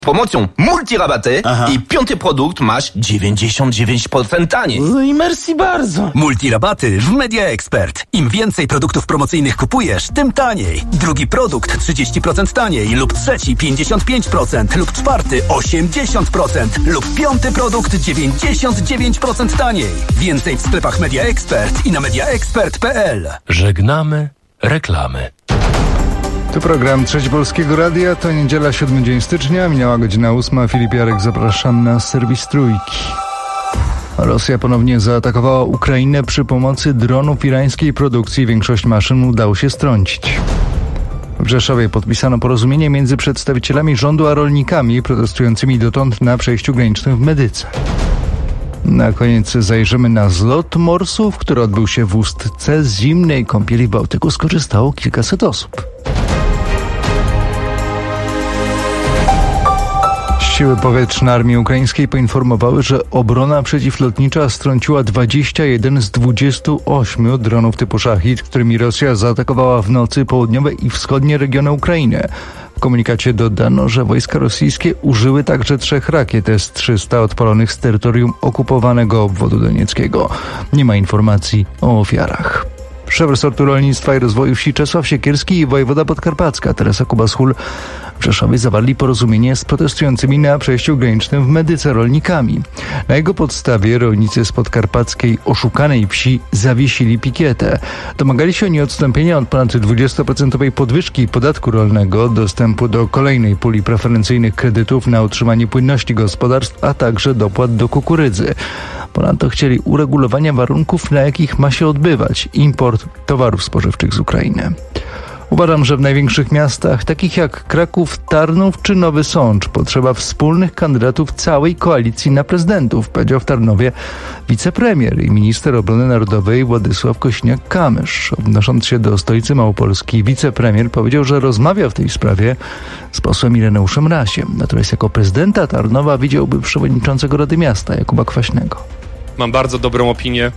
Promocją multirabaty i 5. produkt masz 99% taniej. No i merci bardzo. Multirabaty w Media Expert. Im więcej produktów promocyjnych kupujesz, tym taniej. Drugi produkt 30% taniej lub trzeci 55% lub czwarty 80% lub 5. produkt 99% taniej. Więcej w sklepach Media Expert i na mediaexpert.pl. Żegnamy reklamy. To program Trzeci Polskiego Radia, to niedziela, 7 dzień stycznia, minęła godzina 8. Filip Jarek, zapraszam na serwis Trójki. Rosja ponownie zaatakowała Ukrainę przy pomocy dronów irańskiej produkcji. Większość maszyn udało się strącić. W Rzeszowie podpisano porozumienie między przedstawicielami rządu a rolnikami protestującymi dotąd na przejściu granicznym w Medyce. Na koniec zajrzymy na zlot morsów, który odbył się w Ustce. Z zimnej kąpieli w Bałtyku skorzystało kilkaset osób. Siły powietrzne Armii Ukraińskiej poinformowały, że obrona przeciwlotnicza strąciła 21 z 28 dronów typu Szachid, którymi Rosja zaatakowała w nocy południowe i wschodnie regiony Ukrainy. W komunikacie dodano, że wojska rosyjskie użyły także 3 rakiet S-300 odpalonych z terytorium okupowanego obwodu donieckiego. Nie ma informacji o ofiarach. Szef resortu rolnictwa i rozwoju wsi Czesław Siekierski i wojewoda podkarpacka Teresa Kubas-Hul w Rzeszowie zawarli porozumienie z protestującymi na przejściu granicznym w Medyce rolnikami. Na jego podstawie rolnicy z podkarpackiej oszukanej wsi zawiesili pikietę. Domagali się oni odstąpienia od ponad 20% podwyżki podatku rolnego, dostępu do kolejnej puli preferencyjnych kredytów na utrzymanie płynności gospodarstw, a także dopłat do kukurydzy. Ponadto chcieli uregulowania warunków, na jakich ma się odbywać import towarów spożywczych z Ukrainy. Uważam, że w największych miastach, takich jak Kraków, Tarnów czy Nowy Sącz, potrzeba wspólnych kandydatów całej koalicji na prezydentów, powiedział w Tarnowie wicepremier i minister obrony narodowej Władysław Kosiniak-Kamysz. Odnosząc się do stolicy Małopolski, wicepremier powiedział, że rozmawia w tej sprawie z posłem Ireneuszem Rasiem. Natomiast jako prezydenta Tarnowa widziałby przewodniczącego Rady Miasta Jakuba Kwaśnego. Mam bardzo dobrą opinię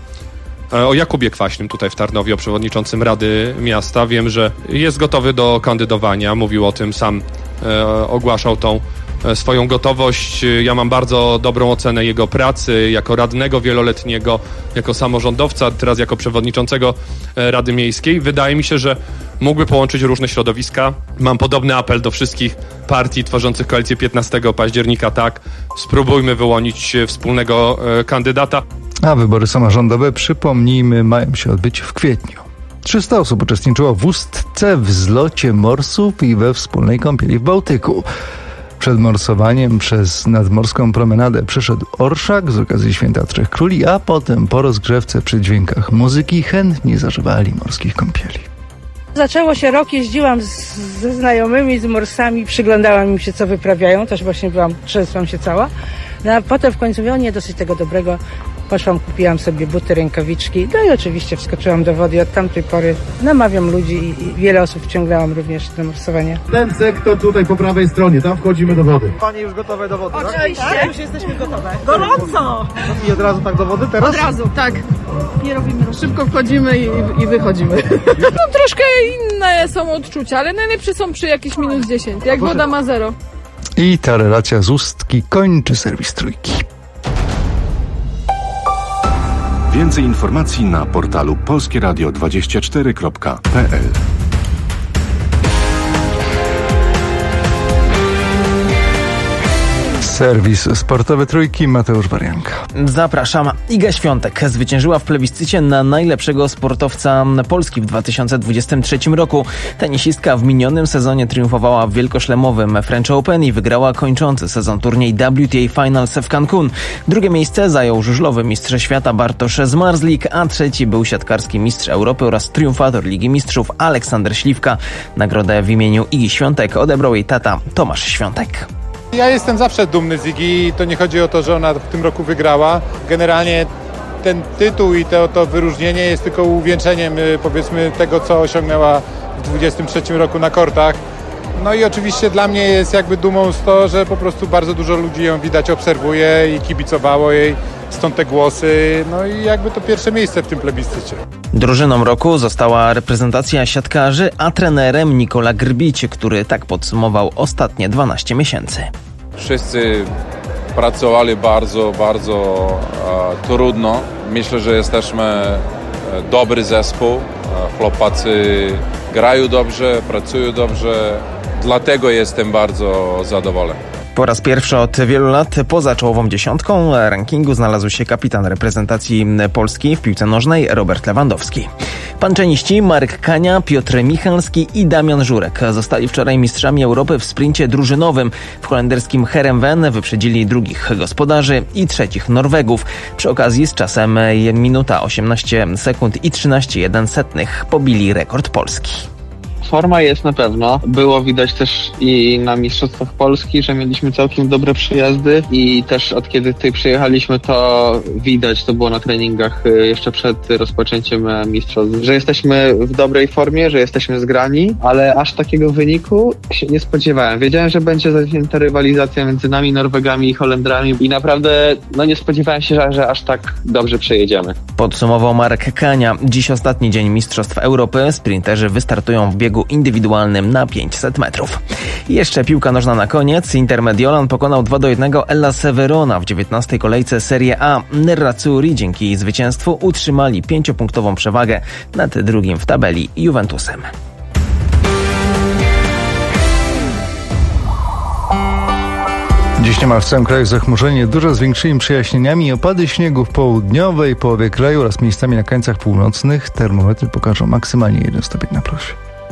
o Jakubie Kwaśnym tutaj w Tarnowie, o przewodniczącym Rady Miasta. Wiem, że jest gotowy do kandydowania. Mówił o tym sam, ogłaszał tą swoją gotowość. Ja mam bardzo dobrą ocenę jego pracy jako radnego wieloletniego, jako samorządowca, teraz jako przewodniczącego Rady Miejskiej. Wydaje mi się, że mógłby połączyć różne środowiska. Mam podobny apel do wszystkich partii tworzących koalicję 15 października. Tak, spróbujmy wyłonić wspólnego kandydata. A wybory samorządowe, przypomnijmy, mają się odbyć w kwietniu. 300 osób uczestniczyło w Ustce, w zlocie morsów i we wspólnej kąpieli w Bałtyku. Przed morsowaniem przez nadmorską promenadę przyszedł orszak z okazji Święta Trzech Króli, a potem po rozgrzewce przy dźwiękach muzyki chętnie zażywali morskich kąpieli. Zaczęło się rok, jeździłam ze znajomymi, z morsami, przyglądałam im się, co wyprawiają, też właśnie trzęsłam się cała. No a potem w końcu mówię, nie, dosyć tego dobrego. Poszłam, kupiłam sobie buty, rękawiczki, no i oczywiście wskoczyłam do wody. Od tamtej pory namawiam ludzi i wiele osób wciągnęłam również do morsowania. Ten sektor tutaj po prawej stronie, tam wchodzimy do wody. Pani już gotowe do wody, Oczywiście. Tak? Już jesteśmy gotowe. Gorąco! I od razu tak do wody teraz? Od razu, tak. Nie robimy. Szybko wchodzimy i wychodzimy. No troszkę inne są odczucia, ale najlepsze są przy jakieś minus 10, jak woda ma 0. I ta relacja z Ustki kończy serwis Trójki. Więcej informacji na portalu polskieradio24.pl. Serwis sportowy Trójki, Mateusz Warianka. Zapraszam. Iga Świątek zwyciężyła w plebiscycie na najlepszego sportowca Polski w 2023 roku. Tenisistka w minionym sezonie triumfowała w wielkoszlemowym French Open i wygrała kończący sezon turniej WTA Finals w Cancun. Drugie miejsce zajął żużlowy mistrz świata Bartosz Zmarzlik, a trzeci był siatkarski mistrz Europy oraz triumfator Ligi Mistrzów Aleksander Śliwka. Nagrodę w imieniu Igi Świątek odebrał jej tata Tomasz Świątek. Ja jestem zawsze dumny z Igi i to nie chodzi o to, że ona w tym roku wygrała. Generalnie ten tytuł i to wyróżnienie jest tylko uwieńczeniem, powiedzmy, tego, co osiągnęła w 2023 roku na kortach. No i oczywiście dla mnie jest jakby dumą z to, że po prostu bardzo dużo ludzi ją widać obserwuje i kibicowało jej, stąd te głosy, no i jakby to pierwsze miejsce w tym plebiscycie. Drużyną roku została reprezentacja siatkarzy, a trenerem Nikola Grbić, który tak podsumował ostatnie 12 miesięcy. Wszyscy pracowali bardzo, bardzo trudno. Myślę, że jesteśmy dobry zespół. Chłopacy grają dobrze, pracują dobrze. Dlatego jestem bardzo zadowolony. Po raz pierwszy od wielu lat poza czołową dziesiątką rankingu znalazł się kapitan reprezentacji Polski w piłce nożnej Robert Lewandowski. Panceniści Marek Kania, Piotr Michalski i Damian Żurek zostali wczoraj mistrzami Europy w sprincie drużynowym. W holenderskim Heerenveen wyprzedzili drugich gospodarzy i trzecich Norwegów. Przy okazji z czasem minuta 18 sekund i 13,1 pobili rekord Polski. Forma jest na pewno. Było widać też i na Mistrzostwach Polski, że mieliśmy całkiem dobre przyjazdy i też od kiedy tutaj przyjechaliśmy, to widać, to było na treningach jeszcze przed rozpoczęciem mistrzostw, że jesteśmy w dobrej formie, że jesteśmy zgrani, ale aż takiego wyniku się nie spodziewałem. Wiedziałem, że będzie zacięta rywalizacja między nami, Norwegami i Holendrami i naprawdę nie spodziewałem się, że aż tak dobrze przejedziemy. Podsumował Marek Kania. Dziś ostatni dzień Mistrzostw Europy. Sprinterzy wystartują w biegu indywidualnym na 500 metrów. I jeszcze piłka nożna na koniec. Inter Mediolan pokonał 2-1 Hellas Verona w 19. kolejce Serie A. Nerazzurri dzięki zwycięstwu utrzymali 5-punktową przewagę nad drugim w tabeli Juventusem. Dziś niemal w całym kraju zachmurzenie dużo z większymi przejaśnieniami. Opady śniegu w południowej połowie kraju oraz miejscami na krańcach północnych. Termometry pokażą maksymalnie 1 stopień na plusie.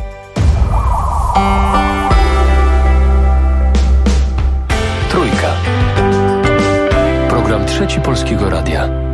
Trójka. Program Trzeci Polskiego Radia.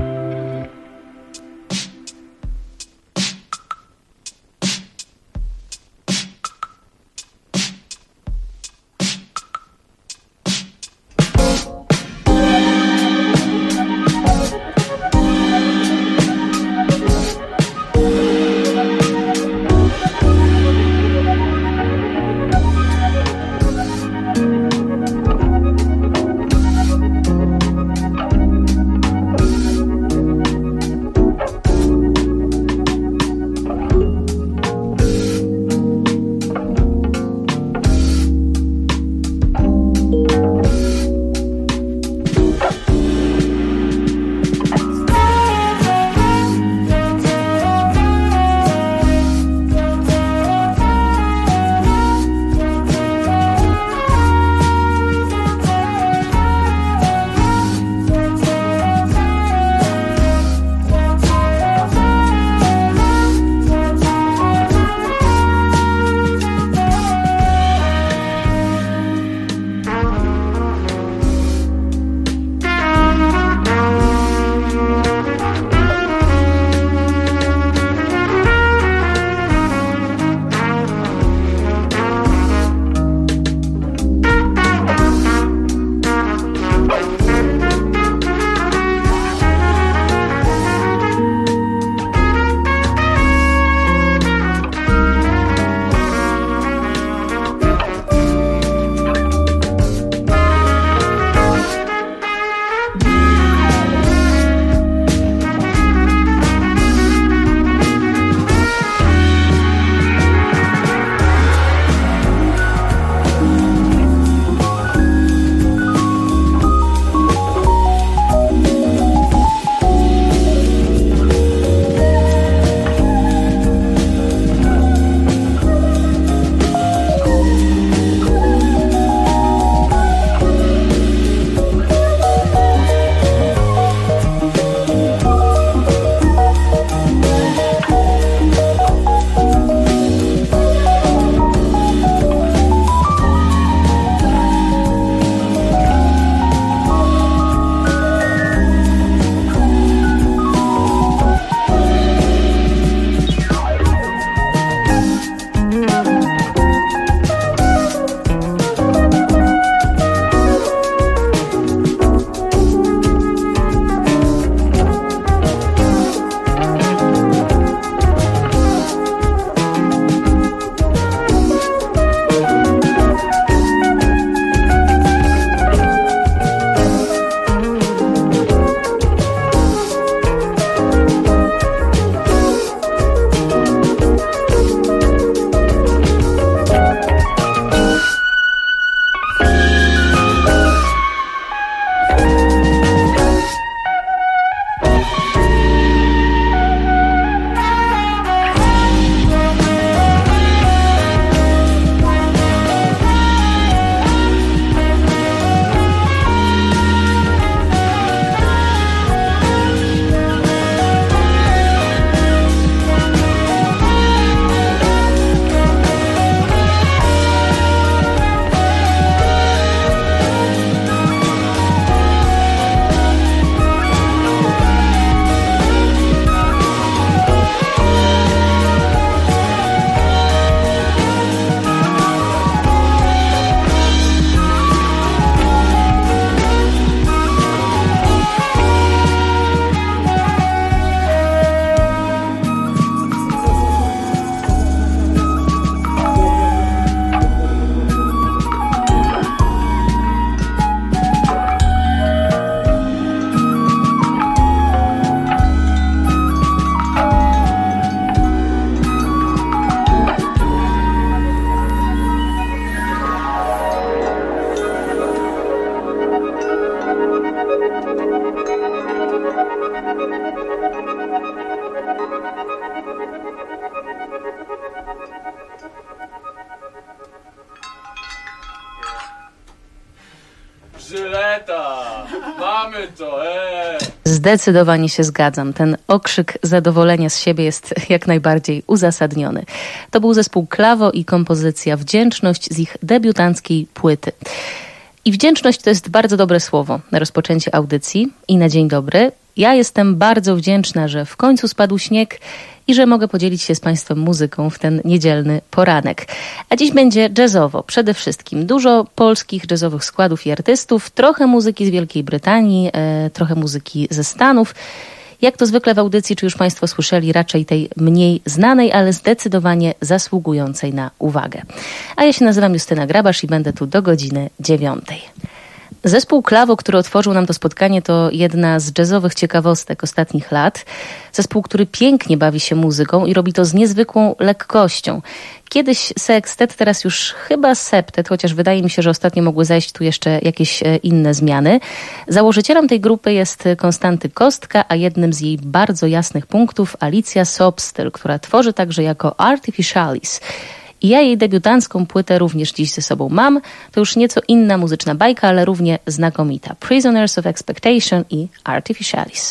Żyleta! Mamy to, Zdecydowanie się zgadzam. Ten okrzyk zadowolenia z siebie jest jak najbardziej uzasadniony. To był zespół Klawo i kompozycja Wdzięczność z ich debiutanckiej płyty. I wdzięczność to jest bardzo dobre słowo na rozpoczęcie audycji i na dzień dobry. Ja jestem bardzo wdzięczna, że w końcu spadł śnieg i że mogę podzielić się z Państwem muzyką w ten niedzielny poranek. A dziś będzie jazzowo. Przede wszystkim dużo polskich jazzowych składów i artystów, trochę muzyki z Wielkiej Brytanii, trochę muzyki ze Stanów. Jak to zwykle w audycji, czy już Państwo słyszeli, raczej tej mniej znanej, ale zdecydowanie zasługującej na uwagę. A ja się nazywam Justyna Grabasz i będę tu do godziny 9. Zespół Klawo, który otworzył nam to spotkanie, to jedna z jazzowych ciekawostek ostatnich lat. Zespół, który pięknie bawi się muzyką i robi to z niezwykłą lekkością. Kiedyś sekstet, teraz już chyba septet, chociaż wydaje mi się, że ostatnio mogły zajść tu jeszcze jakieś inne zmiany. Założycielem tej grupy jest Konstanty Kostka, a jednym z jej bardzo jasnych punktów Alicja Sobstyl, która tworzy także jako Artificialis. I ja jej debiutancką płytę również dziś ze sobą mam. To już nieco inna muzyczna bajka, ale równie znakomita. Prisoners of Expectation i Artificialis.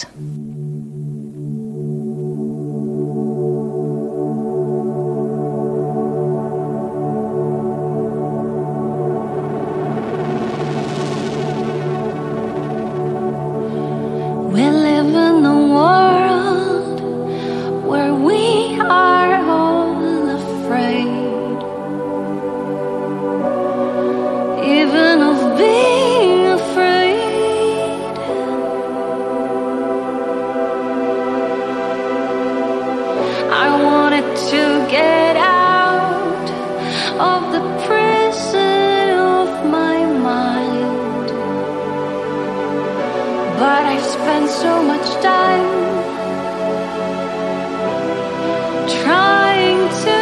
We live in a world where we are all afraid. Even of being afraid. I wanted to get out of the prison of my mind, but I've spent so much time trying to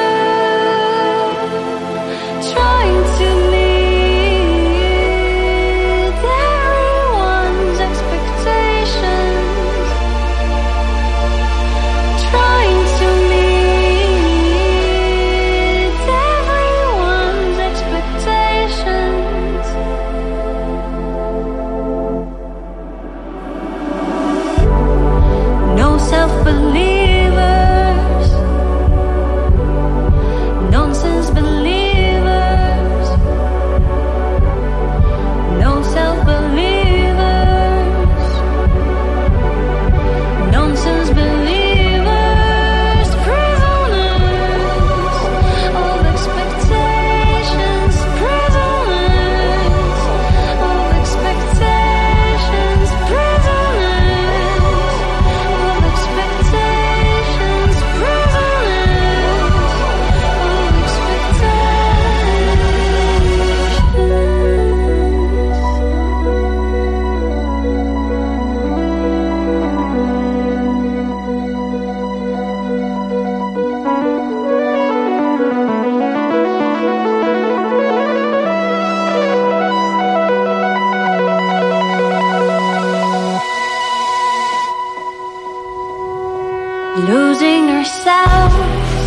losing ourselves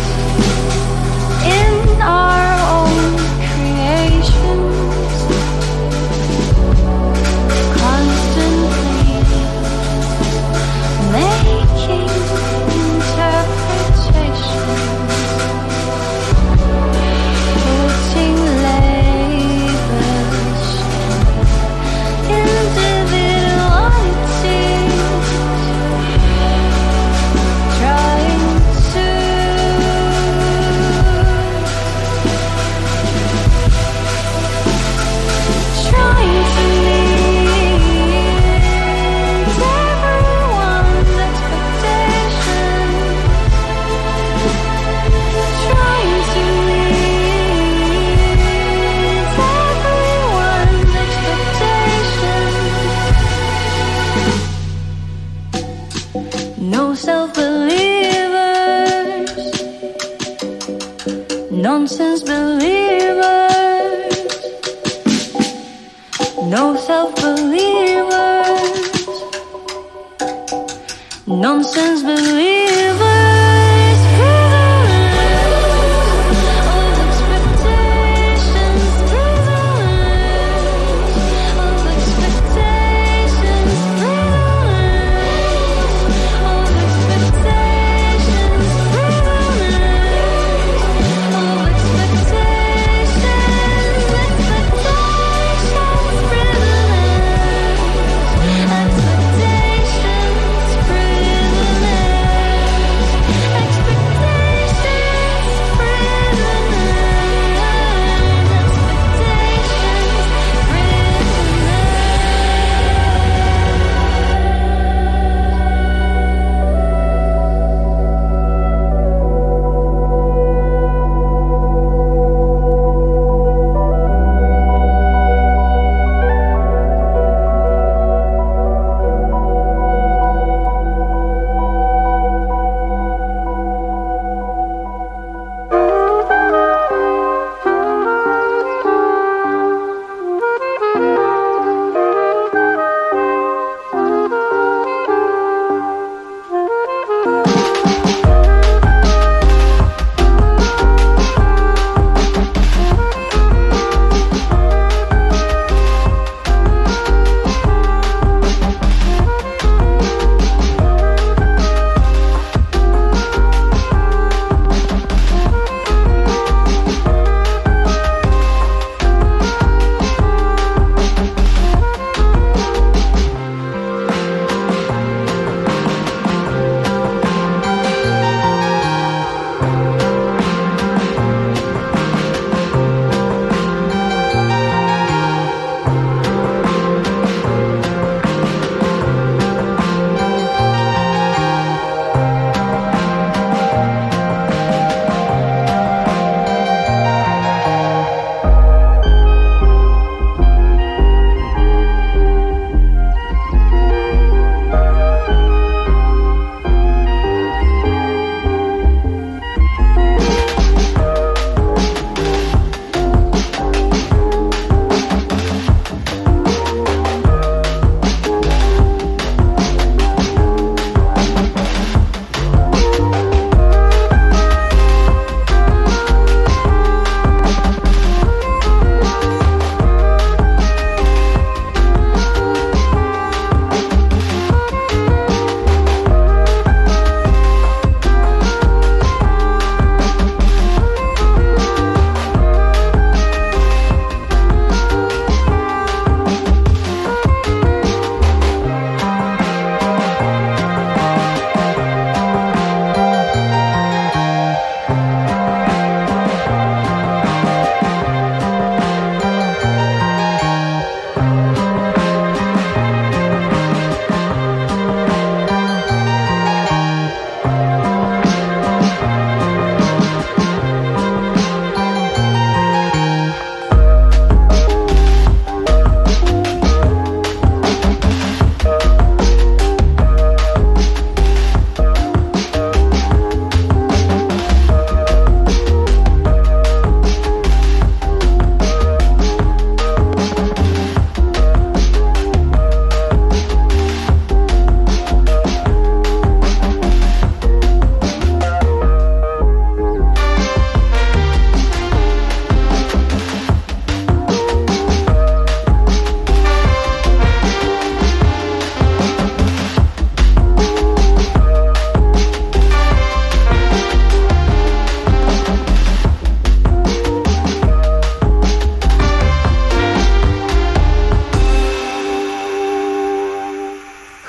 in our own creations, constantly making interpretations, putting labels on individuality. No self-believers, nonsense believers, no self-believers, nonsense believers. Of expectations, prisoners of expectations.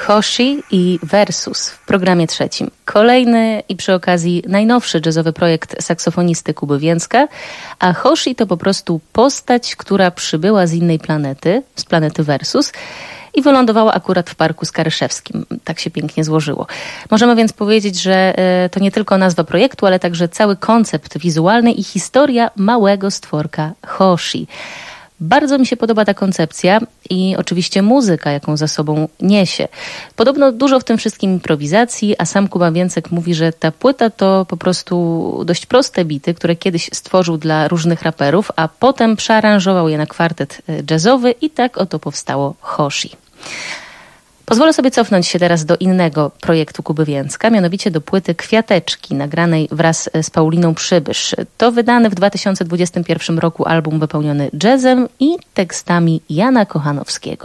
Hoshi i Versus w programie trzecim. Kolejny i przy okazji najnowszy jazzowy projekt saksofonisty Kuby Więcka, a Hoshi to po prostu postać, która przybyła z innej planety, z planety Versus, i wylądowała akurat w Parku Skaryszewskim. Tak się pięknie złożyło. Możemy więc powiedzieć, że to nie tylko nazwa projektu, ale także cały koncept wizualny i historia małego stworka Hoshi. Bardzo mi się podoba ta koncepcja i oczywiście muzyka, jaką za sobą niesie. Podobno dużo w tym wszystkim improwizacji, a sam Kuba Więcek mówi, że ta płyta to po prostu dość proste bity, które kiedyś stworzył dla różnych raperów, a potem przearanżował je na kwartet jazzowy i tak oto powstało Hoshi. Pozwolę sobie cofnąć się teraz do innego projektu Kuby Więcka, mianowicie do płyty Kwiateczki, nagranej wraz z Pauliną Przybysz. To wydany w 2021 roku album wypełniony jazzem i tekstami Jana Kochanowskiego.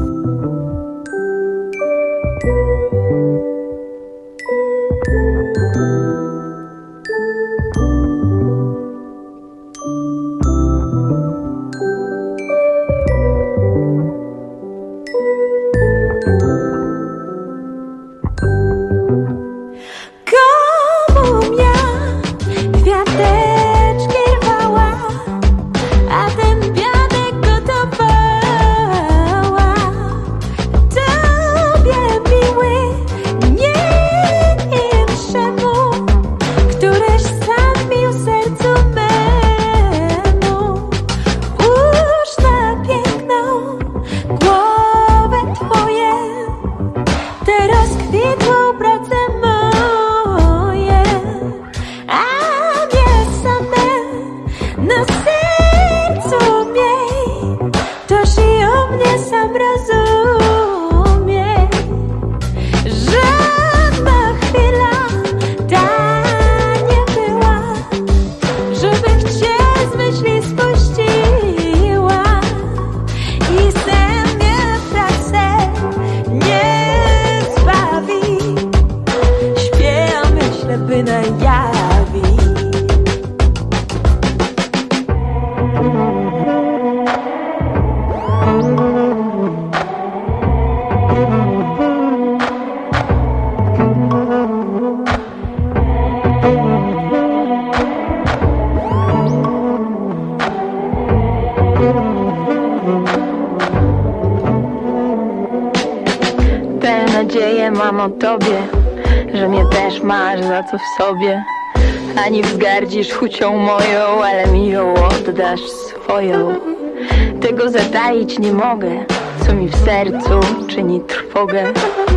Mam o tobie, że mnie też masz za co w sobie. Ani wzgardzisz chucią moją, ale mi ją oddasz swoją. Tego zataić nie mogę, co mi w sercu czyni trwogę.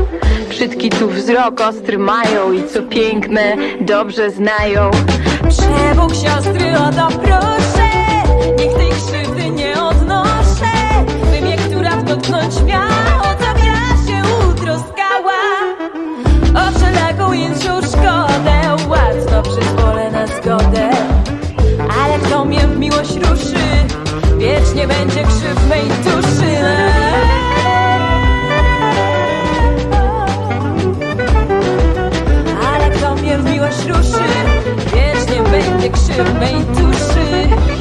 Brzydki tu wzrok ostry mają i co piękne dobrze znają. Przebóg siostry o to proszę, niech tej krzywdy nie odnoszę. By mnie która dotknąć miała, to ja się utroskała. O wszelaką inszą szkodę łatwo przyzwolę na zgodę. Ale kto mnie w miłość ruszy, wiecznie będzie krzyw mej duszy. Ale kto mnie w miłość ruszy, wiecznie będzie krzyw mej duszy.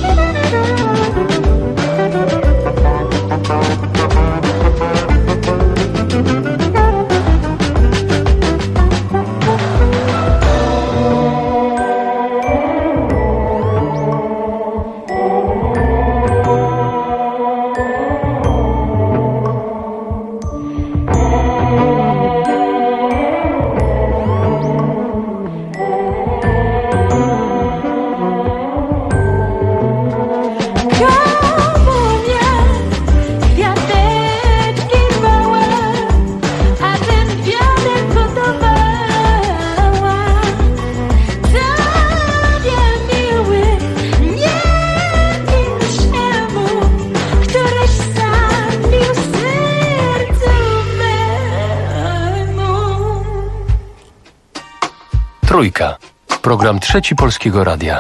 Trójka. Program Trzeci Polskiego Radia.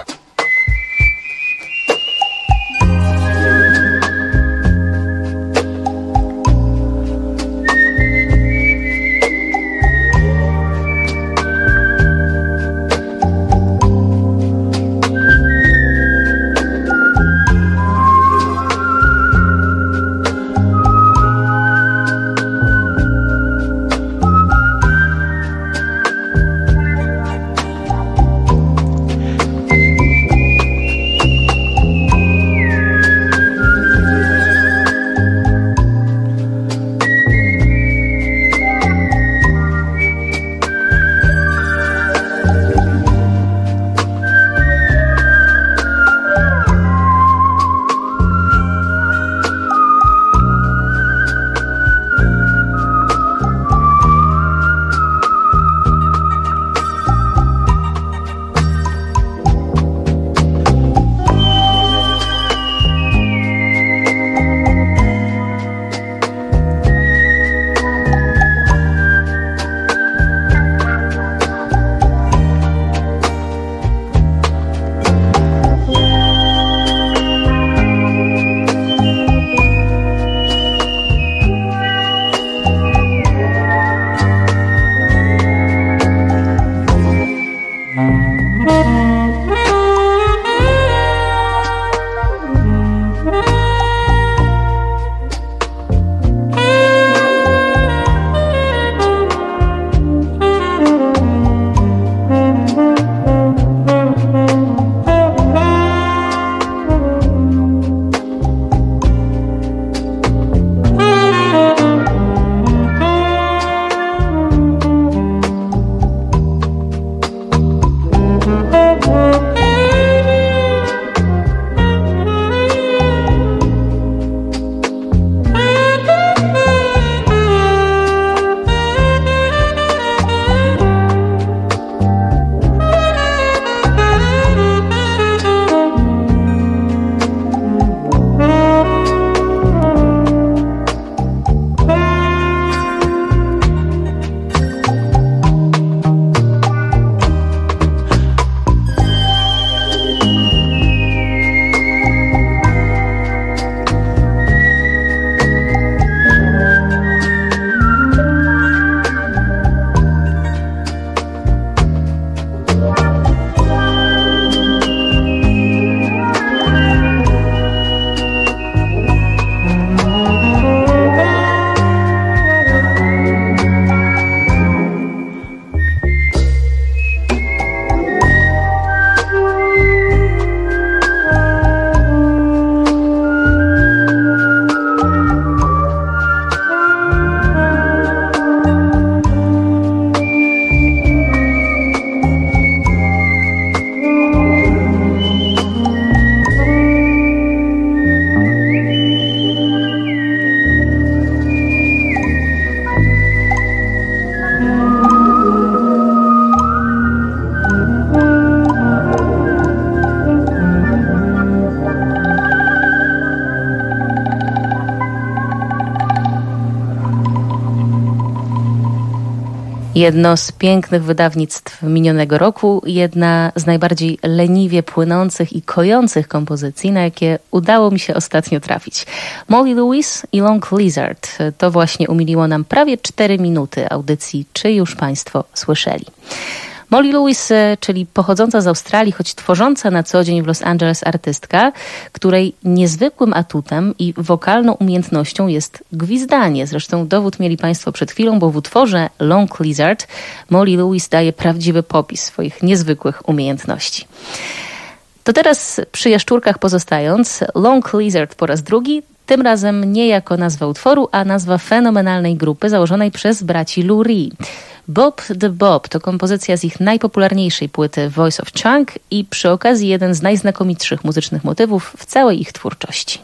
Jedno z pięknych wydawnictw minionego roku, jedna z najbardziej leniwie płynących i kojących kompozycji, na jakie udało mi się ostatnio trafić. Molly Lewis i Long Lizard. To właśnie umiliło nam prawie 4 minuty audycji, czy już Państwo słyszeli. Molly Lewis, czyli pochodząca z Australii, choć tworząca na co dzień w Los Angeles artystka, której niezwykłym atutem i wokalną umiejętnością jest gwizdanie. Zresztą dowód mieli Państwo przed chwilą, bo w utworze Long Lizard Molly Lewis daje prawdziwy popis swoich niezwykłych umiejętności. To teraz przy jaszczurkach pozostając, Long Lizard po raz drugi, tym razem nie jako nazwa utworu, a nazwa fenomenalnej grupy założonej przez braci Lou Reed. Bob the Bob to kompozycja z ich najpopularniejszej płyty Voice of Chunk i przy okazji jeden z najznakomitszych muzycznych motywów w całej ich twórczości.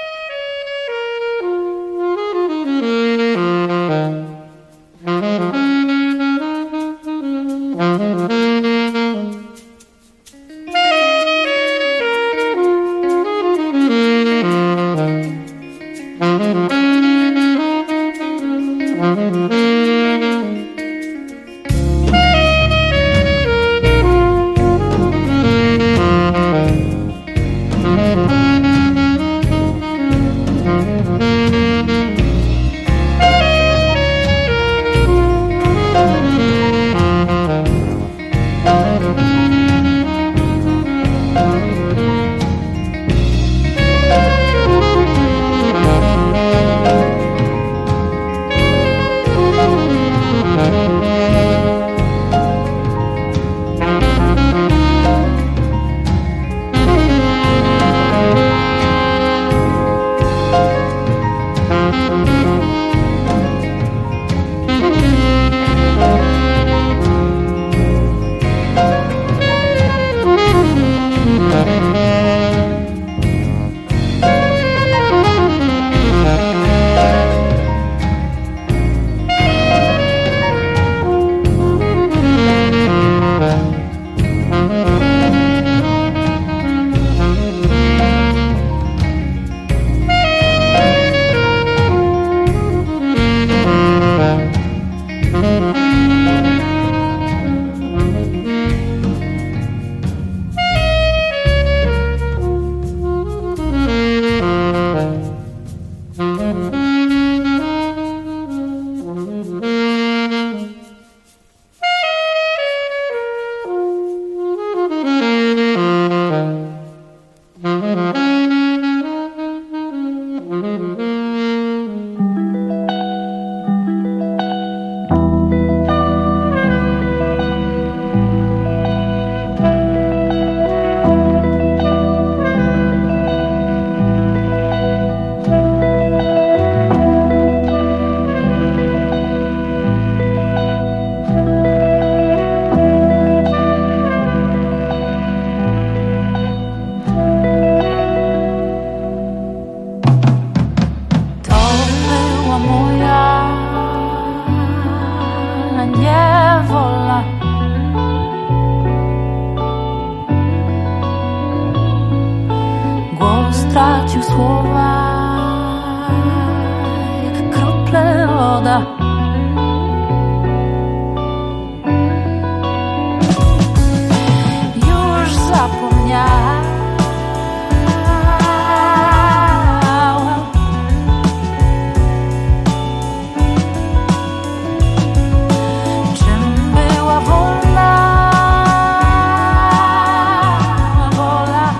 stracił słowa jak krople woda. Już zapomniałam, czym była wolna wola.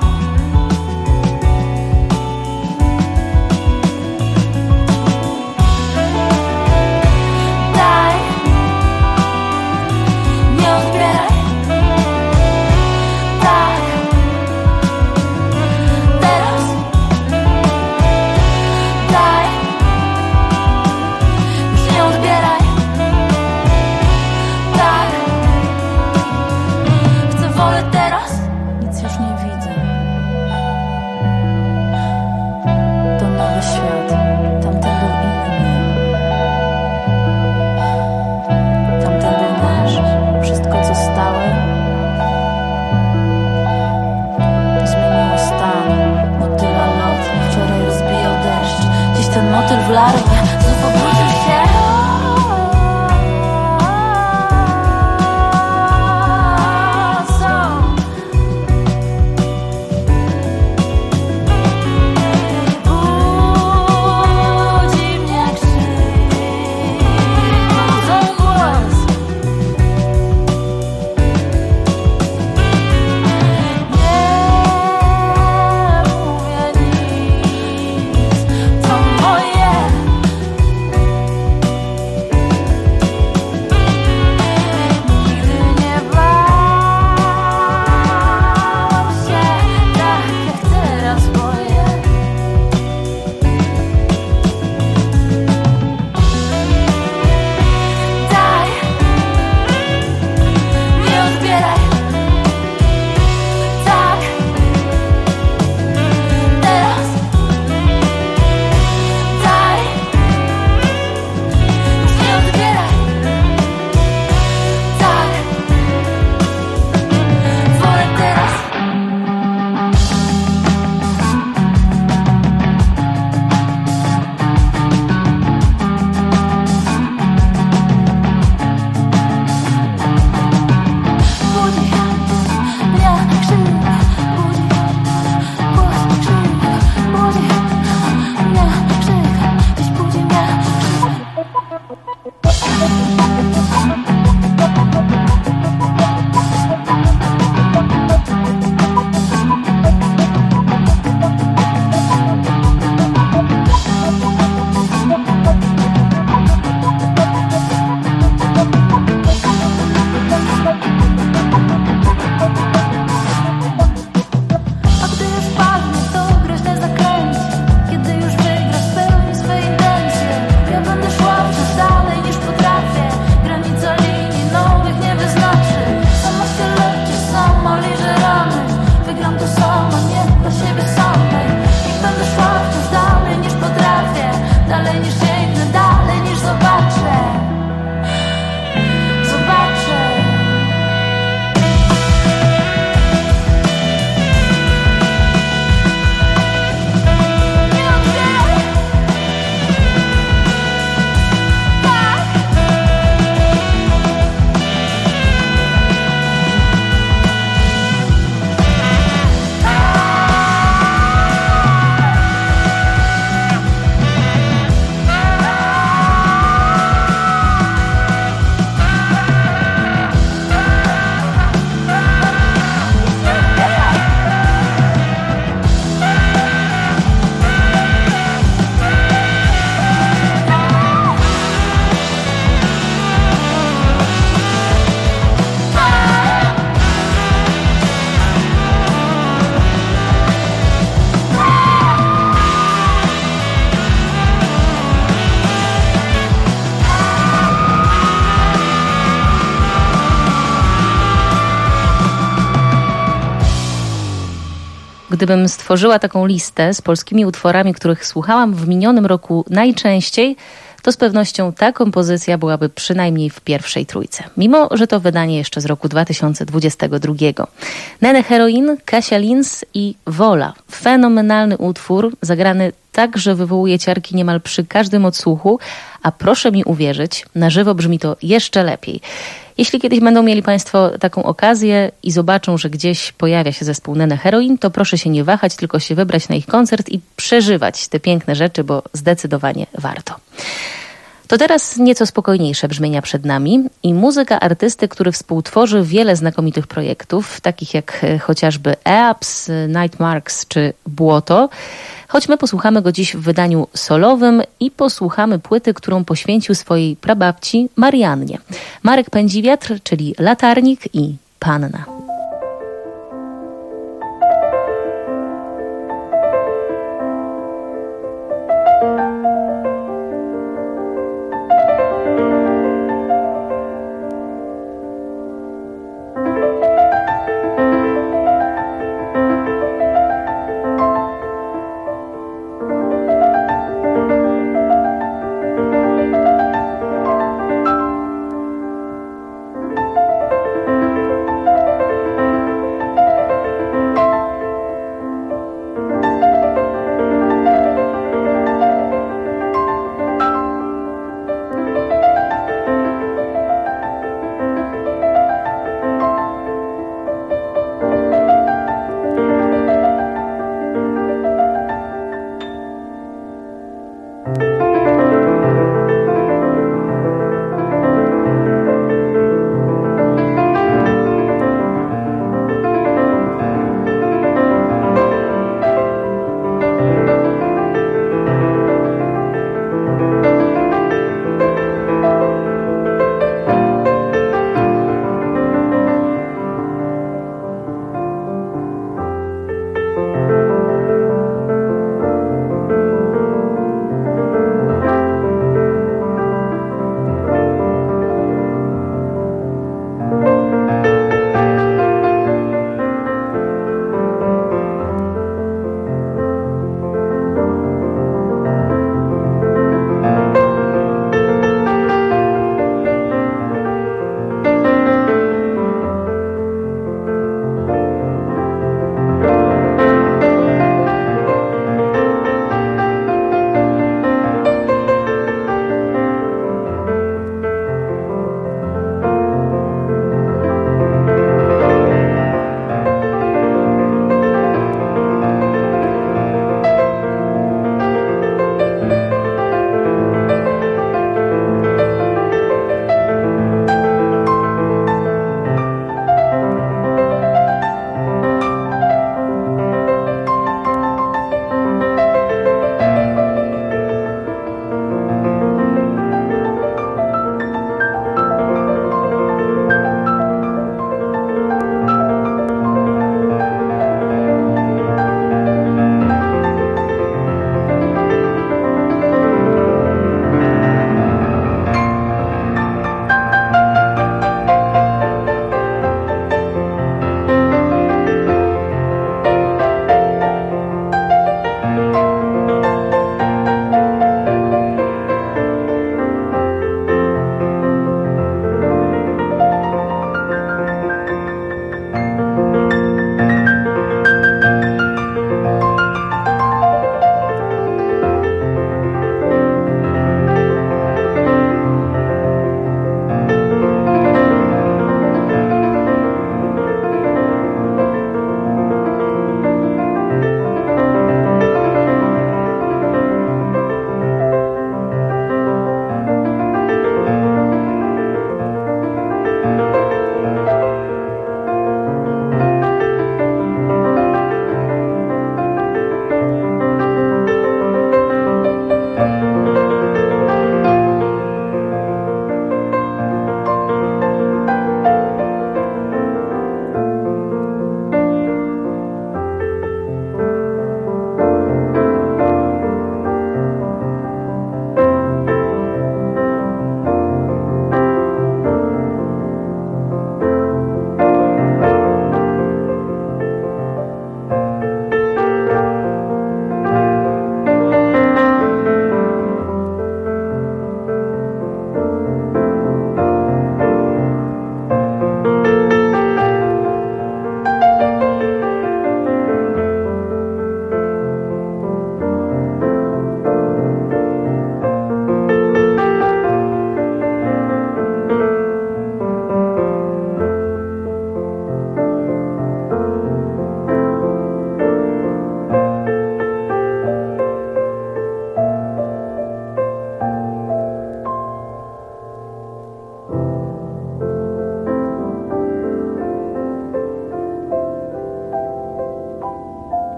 Gdybym stworzyła taką listę z polskimi utworami, których słuchałam w minionym roku najczęściej, to z pewnością ta kompozycja byłaby przynajmniej w pierwszej trójce. Mimo że to wydanie jeszcze z roku 2022. Nene Heroin, Kasia Lins i Wola. Fenomenalny utwór, zagrany tak, że wywołuje ciarki niemal przy każdym odsłuchu, a proszę mi uwierzyć, na żywo brzmi to jeszcze lepiej. Jeśli kiedyś będą mieli Państwo taką okazję i zobaczą, że gdzieś pojawia się zespół Nene Heroin, to proszę się nie wahać, tylko się wybrać na ich koncert i przeżywać te piękne rzeczy, bo zdecydowanie warto. To teraz nieco spokojniejsze brzmienia przed nami i muzyka artysty, który współtworzy wiele znakomitych projektów, takich jak chociażby EAPS, Nightmarks czy Błoto. Choć my posłuchamy go dziś w wydaniu solowym i posłuchamy płyty, którą poświęcił swojej prababci Mariannie. Marek Pędziwiatr, czyli Latarnik i Panna.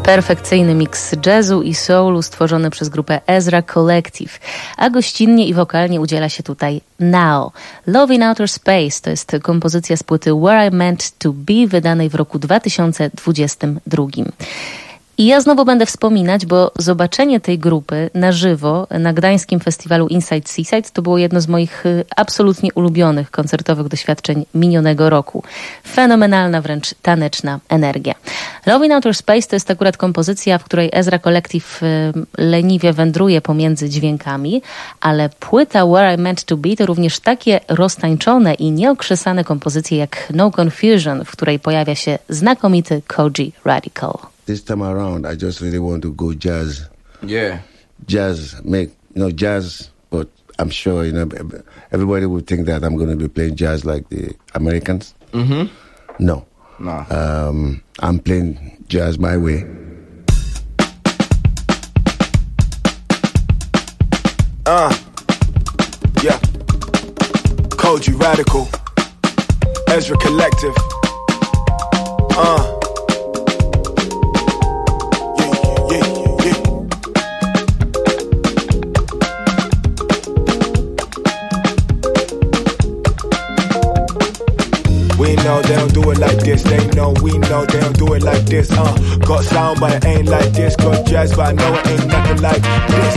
Perfekcyjny miks jazzu i soulu stworzony przez grupę Ezra Collective, a gościnnie i wokalnie udziela się tutaj Now. Love in Outer Space to jest kompozycja z płyty Where I Meant to Be, wydanej w roku 2022. I ja znowu będę wspominać, bo zobaczenie tej grupy na żywo na gdańskim festiwalu Inside Seaside to było jedno z moich absolutnie ulubionych koncertowych doświadczeń minionego roku. Fenomenalna, wręcz taneczna energia. Love in Outer Space to jest akurat kompozycja, w której Ezra Collective leniwie wędruje pomiędzy dźwiękami, ale płyta Where I Meant to Be to również takie roztańczone i nieokrzesane kompozycje jak No Confusion, w której pojawia się znakomity Koji Radical. This time around, I just really want to go jazz. Yeah. Jazz, jazz, but I'm sure, everybody would think that I'm going to be playing jazz like the Americans. Mm-hmm. No. No. I'm playing jazz my way. Yeah. Koji Radical. Ezra Collective. We know they don't do it like this. They know we know they don't do it like this. Got sound but it ain't like this. Got jazz but I know it ain't nothing like this.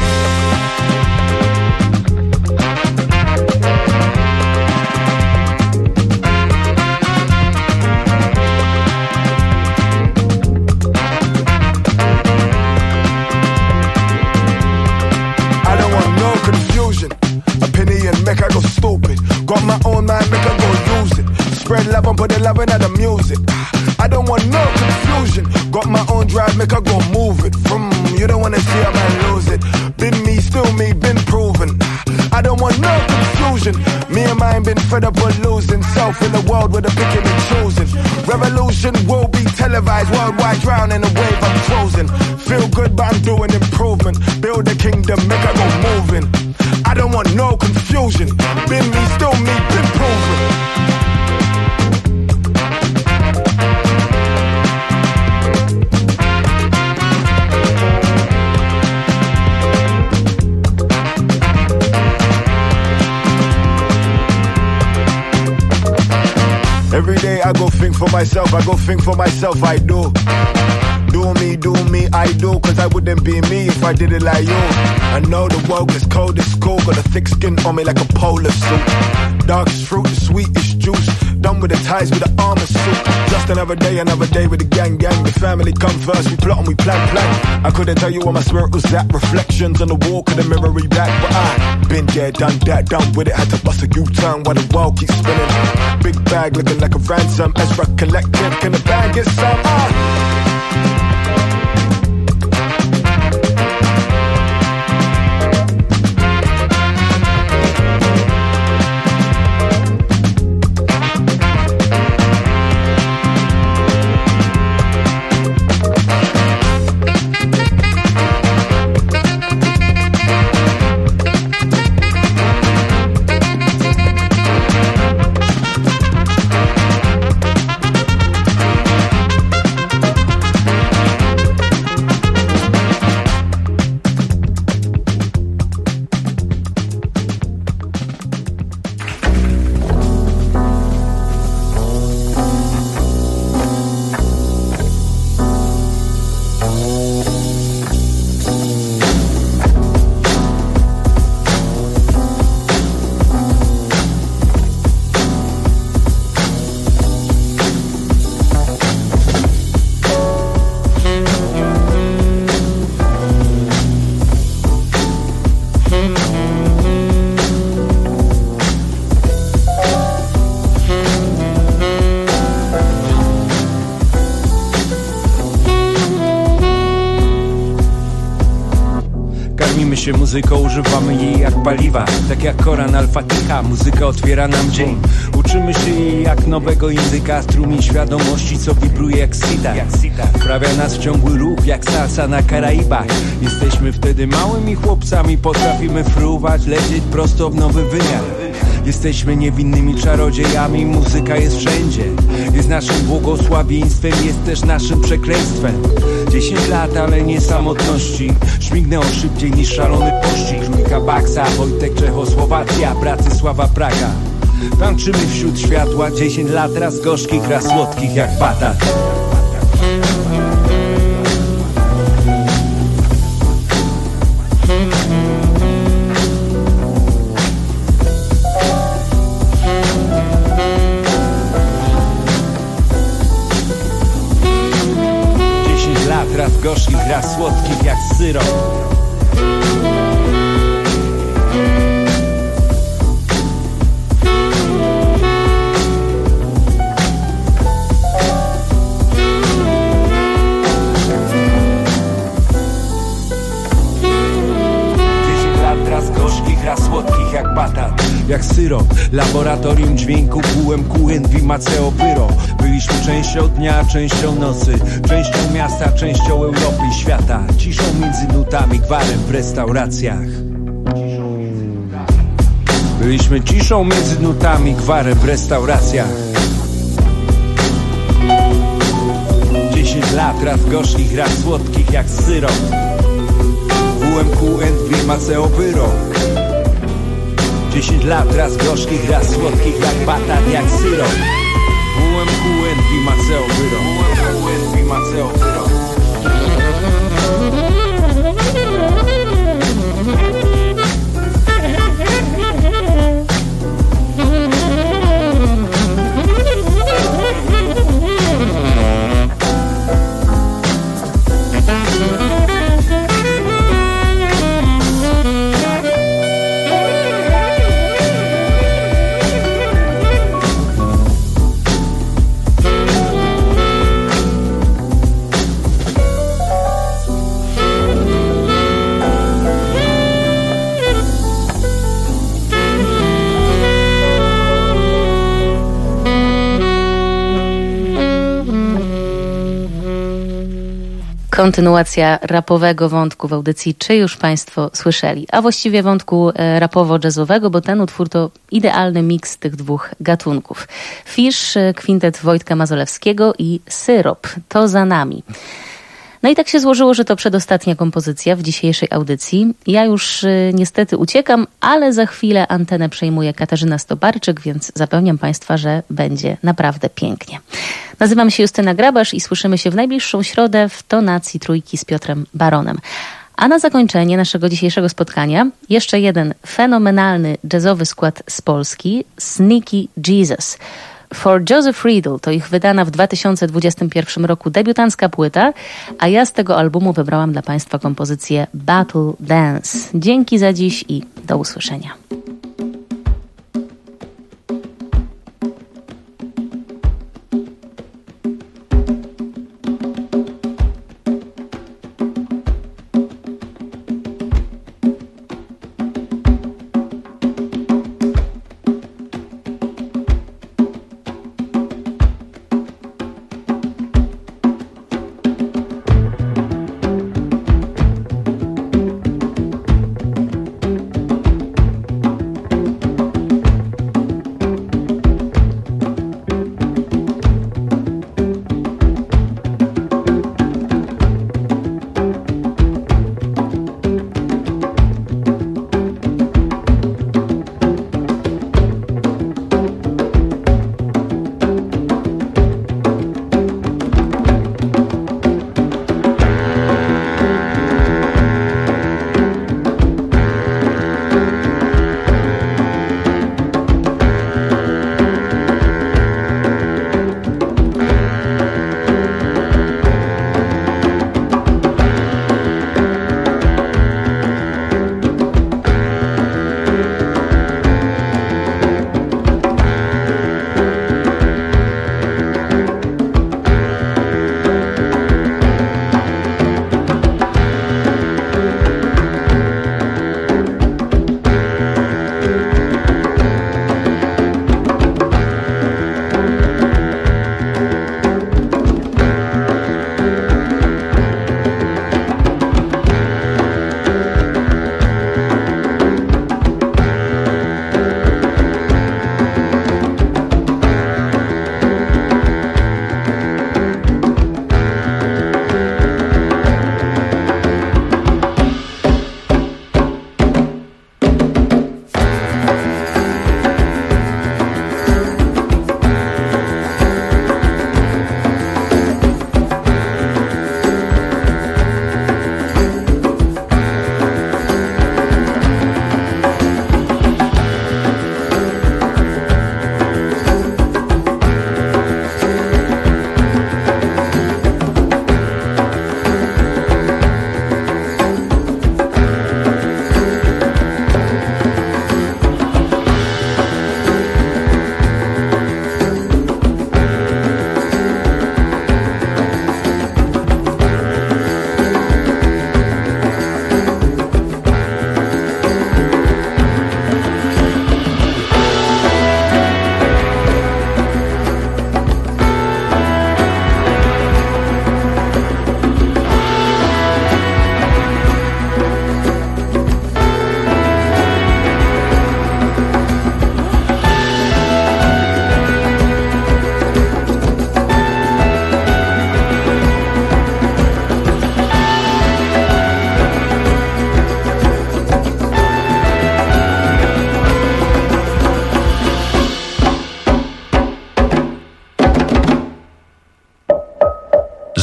I don't want no confusion. Opinion make I go stupid. Got my own mind, make I go use it. Spread love and put the love in the music. I don't want no confusion. Got my own drive, make I go move it. You don't wanna see a man lose it. Been me, still me, been proven. I don't want no confusion. Me and mine been fed up with losing self in a world where the picking and choosing. Revolution will be televised, worldwide drown in a wave I'm closing. Feel good but I'm doing improvement. Build a kingdom, make I go moving. I don't want no confusion. Been me, still me, been proven. Every day I go think for myself, I do. Do me, I do. Cause I wouldn't be me if I did it like you. I know the world is cold, it's cool. Got a thick skin on me like a polar suit. Darkest fruit, the sweetest juice. Done with the ties with the armor suit. Just another day with the gang. The family come first, we plot and we plan. I couldn't tell you where my spirit was at. Reflections on the wall, couldn't mirror back. But I been there, done that, done with it. Had to bust a U-turn while the world keeps spinning. Big bag looking like a ransom. Ezra Collective, can the bag get some? Muzyką używamy jej jak paliwa. Tak jak Koran Al-Fatiha, muzyka otwiera nam dzień. Uczymy się jej jak nowego indyka. Strumień świadomości, co wibruje jak sitar. Wprawia nas w ciągły ruch jak salsa na Karaibach. Jesteśmy wtedy małymi chłopcami. Potrafimy fruwać, lecieć prosto w nowy wymiar. Jesteśmy niewinnymi czarodziejami. Muzyka jest wszędzie. jest naszym błogosławieństwem, jest też naszym przekleństwem. 10 lat, ale nie samotności. Śmignęło szybciej niż szalony pościg. Trójka Baksa, Wojtek Czechosłowacja, Bratysława Praga. Tańczymy wśród światła. 10 lat, raz gorzkich, raz słodkich jak batat. Raz gorzkich, raz słodkich jak syrop. Raz gorzkich, raz słodkich jak batat, jak syrop. Laboratorium dźwięku QMQ Maceo Pyro. Byliśmy częścią dnia, częścią nocy, częścią miasta, częścią Europy i świata. Ciszą między nutami, gwarem w restauracjach. Byliśmy ciszą między nutami, gwarem w restauracjach. 10 lat, raz gorzkich, raz słodkich jak syrop. WMQ Maceo Pyro. 10 lat, raz gorzkich, raz słodkich jak batat, jak syrop. WMQ Maceo Pyro. WMQ Maceo Pyro. Kontynuacja rapowego wątku w audycji Czy już Państwo słyszeli? A właściwie wątku rapowo-jazzowego, bo ten utwór to idealny miks tych dwóch gatunków. Fish, kwintet Wojtka Mazolewskiego i Syrop, to za nami. No i tak się złożyło, że to przedostatnia kompozycja w dzisiejszej audycji. Ja już niestety uciekam, ale za chwilę antenę przejmuje Katarzyna Stobarczyk, więc zapewniam Państwa, że będzie naprawdę pięknie. Nazywam się Justyna Grabasz i słyszymy się w najbliższą środę w tonacji trójki z Piotrem Baronem. A na zakończenie naszego dzisiejszego spotkania jeszcze jeden fenomenalny jazzowy skład z Polski, Sneaky Jesus. For Joseph Riddle to ich wydana w 2021 roku debiutancka płyta, a ja z tego albumu wybrałam dla Państwa kompozycję Battle Dance. Dzięki za dziś i do usłyszenia.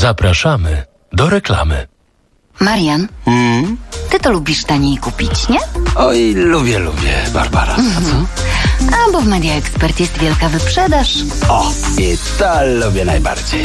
Zapraszamy do reklamy. Marian, ty to lubisz taniej kupić, nie? Oj, lubię, Barbara. A co? A bo w Media Expert jest wielka wyprzedaż. O, i to lubię najbardziej.